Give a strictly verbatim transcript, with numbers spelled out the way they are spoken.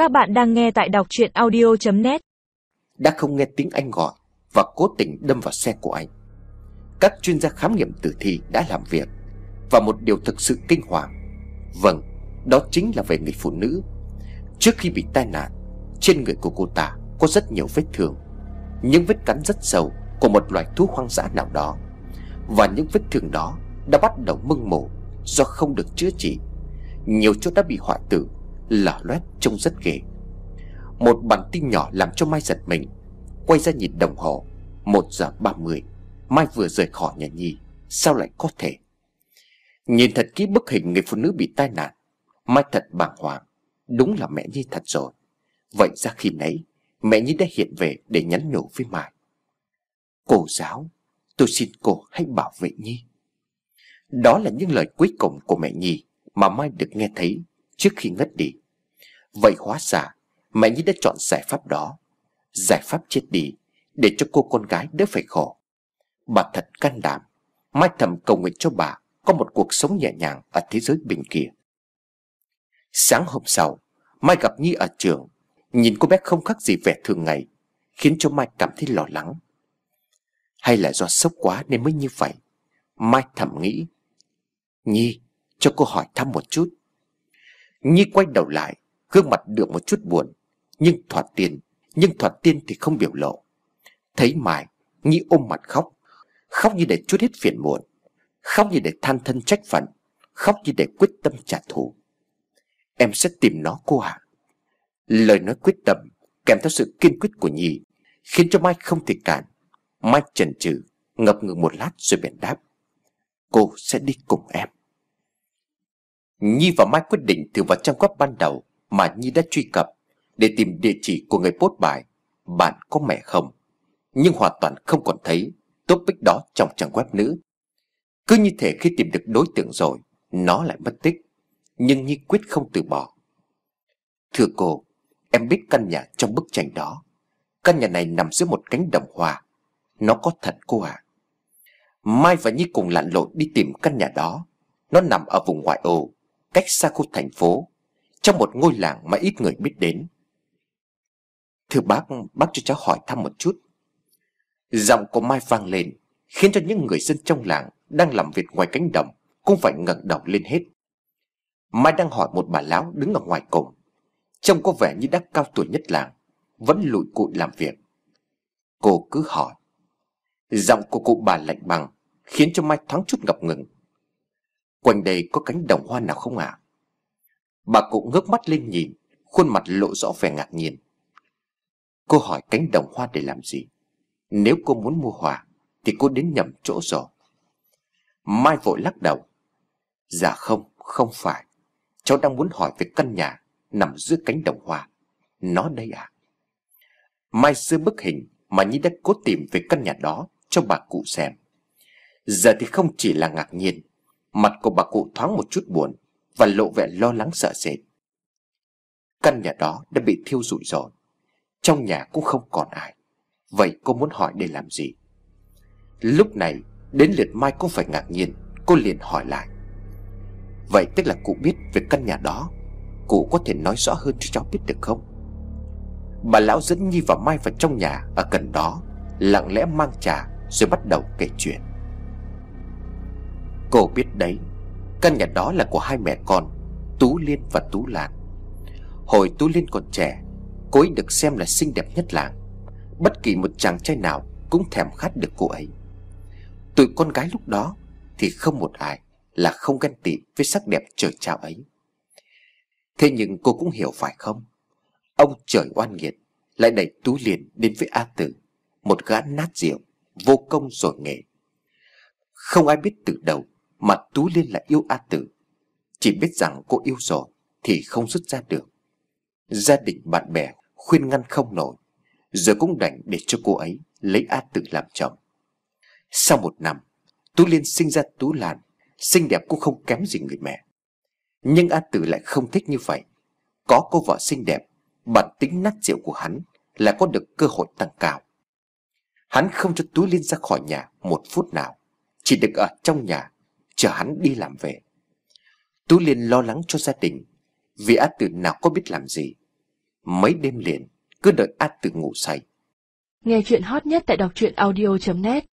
Các bạn đang nghe tại đọc truyện audio chấm net. Đã không nghe tiếng anh gọi và cố tình đâm vào xe của anh. Các chuyên gia khám nghiệm tử thi đã làm việc, và một điều thực sự kinh hoàng, vâng, đó chính là về người phụ nữ. Trước khi bị tai nạn, trên người của cô ta có rất nhiều vết thương, những vết cắn rất sâu của một loài thú hoang dã nào đó. Và những vết thương đó đã bắt đầu mưng mủ do không được chữa trị. Nhiều chỗ đã bị hoại tử, lở loét trông rất ghê. Một bản tin nhỏ làm cho Mai giật mình. Quay ra nhìn đồng hồ, một giờ ba mươi. Mai vừa rời khỏi nhà Nhi. Sao lại có thể? Nhìn thật kỹ bức hình người phụ nữ bị tai nạn, Mai thật bàng hoàng. Đúng là mẹ Nhi thật rồi. Vậy ra khi nãy mẹ Nhi đã hiện về để nhắn nhủ với Mai: "Cô giáo, tôi xin cô hãy bảo vệ Nhi." Đó là những lời cuối cùng của mẹ Nhi mà Mai được nghe thấy trước khi ngất đi. Vậy hóa ra mẹ Nhi đã chọn giải pháp đó, giải pháp chết đi, để cho cô con gái đỡ phải khổ. Bà thật can đảm. Mai thầm cầu nguyện cho bà có một cuộc sống nhẹ nhàng ở thế giới bên kia. Sáng hôm sau, Mai gặp Nhi ở trường. Nhìn cô bé không khác gì vẻ thường ngày, khiến cho Mai cảm thấy lo lắng. Hay là do sốc quá nên mới như vậy? Mai thầm nghĩ. "Nhi, cho cô hỏi thăm một chút." Nhi quay đầu lại, gương mặt được một chút buồn, nhưng thoạt tiên nhưng thoạt tiên thì không biểu lộ. Thấy Mai, Nhi ôm mặt khóc, khóc như để trút hết phiền muộn, khóc như để than thân trách phận, khóc như để quyết tâm trả thù. "Em sẽ tìm nó cô ạ." Lời nói quyết tâm kèm theo sự kiên quyết của Nhi khiến cho Mai không thể cản. Mai chần chừ, ngập ngừng một lát rồi bèn đáp: "Cô sẽ đi cùng em." Nhi và Mai quyết định thử vào trang web ban đầu mà Nhi đã truy cập để tìm địa chỉ của người post bài "Bạn có mẹ không?", nhưng hoàn toàn không còn thấy topic đó trong trang web nữ. Cứ như thể khi tìm được đối tượng rồi, nó lại mất tích. Nhưng Nhi quyết không từ bỏ. "Thưa cô, em biết căn nhà trong bức tranh đó. Căn nhà này nằm giữa một cánh đồng hoa. Nó có thật cô ạ." Mai và Nhi cùng lặn lội đi tìm căn nhà đó. Nó nằm ở vùng ngoại ô, cách xa khu thành phố, trong một ngôi làng mà ít người biết đến. "Thưa bác, bác cho cháu hỏi thăm một chút." Giọng của Mai vang lên, khiến cho những người dân trong làng đang làm việc ngoài cánh đồng cũng phải ngẩng đầu lên hết. Mai đang hỏi một bà lão đứng ở ngoài cùng, trông có vẻ như đã cao tuổi nhất làng, vẫn lụi cụi làm việc. "Cô cứ hỏi." Giọng của cụ bà lạnh băng, khiến cho Mai thoáng chút ngập ngừng. "Quanh đây có cánh đồng hoa nào không ạ?" Bà cụ ngước mắt lên nhìn, khuôn mặt lộ rõ vẻ ngạc nhiên. "Cô hỏi cánh đồng hoa để làm gì? Nếu cô muốn mua hoa thì cô đến nhầm chỗ rồi." Mai vội lắc đầu. "Dạ không, không phải. Cháu đang muốn hỏi về căn nhà nằm giữa cánh đồng hoa. Nó đây ạ." Mai giơ bức hình mà Nhi đã cố tìm về căn nhà đó cho bà cụ xem. Giờ thì không chỉ là ngạc nhiên, mặt của bà cụ thoáng một chút buồn và lộ vẻ lo lắng sợ sệt. Căn nhà đó đã bị thiêu rụi rồi, trong nhà cũng không còn ai. Vậy cô muốn hỏi để làm gì? Lúc này đến lượt Mai cũng phải ngạc nhiên. Cô liền hỏi lại: "Vậy tức là cụ biết về căn nhà đó. Cụ có thể nói rõ hơn cho cháu biết được không?" Bà lão dẫn Nhi và Mai vào trong nhà ở gần đó, lặng lẽ mang trà rồi bắt đầu kể chuyện. "Cô biết đấy, căn nhà đó là của hai mẹ con, Tú Liên và Tú Lan. Hồi Tú Liên còn trẻ, cô ấy được xem là xinh đẹp nhất làng. Bất kỳ một chàng trai nào cũng thèm khát được cô ấy. Tụi con gái lúc đó thì không một ai là không ghen tị với sắc đẹp trời trao ấy. Thế nhưng cô cũng hiểu phải không, ông trời oan nghiệt lại đẩy Tú Liên đến với A Tử, một gã nát rượu, vô công rồi nghề. Không ai biết từ đầu mà Tú Liên lại yêu A Tử, chỉ biết rằng cô yêu rồi thì không dứt ra được. Gia đình bạn bè khuyên ngăn không nổi, giờ cũng đành để cho cô ấy lấy A Tử làm chồng. Sau một năm, Tú Liên sinh ra Tú Lan, xinh đẹp cũng không kém gì người mẹ. Nhưng A Tử lại không thích như vậy. Có cô vợ xinh đẹp, bản tính nát rượu của hắn là có được cơ hội tăng cao. Hắn không cho Tú Liên ra khỏi nhà một phút nào, chỉ được ở trong nhà chờ hắn đi làm về. Tú Liên lo lắng cho gia đình, vì A Tử nào có biết làm gì. Mấy đêm liền cứ đợi A Từ ngủ say. Nghe chuyện hot nhất tại đọc truyện audio chấm net.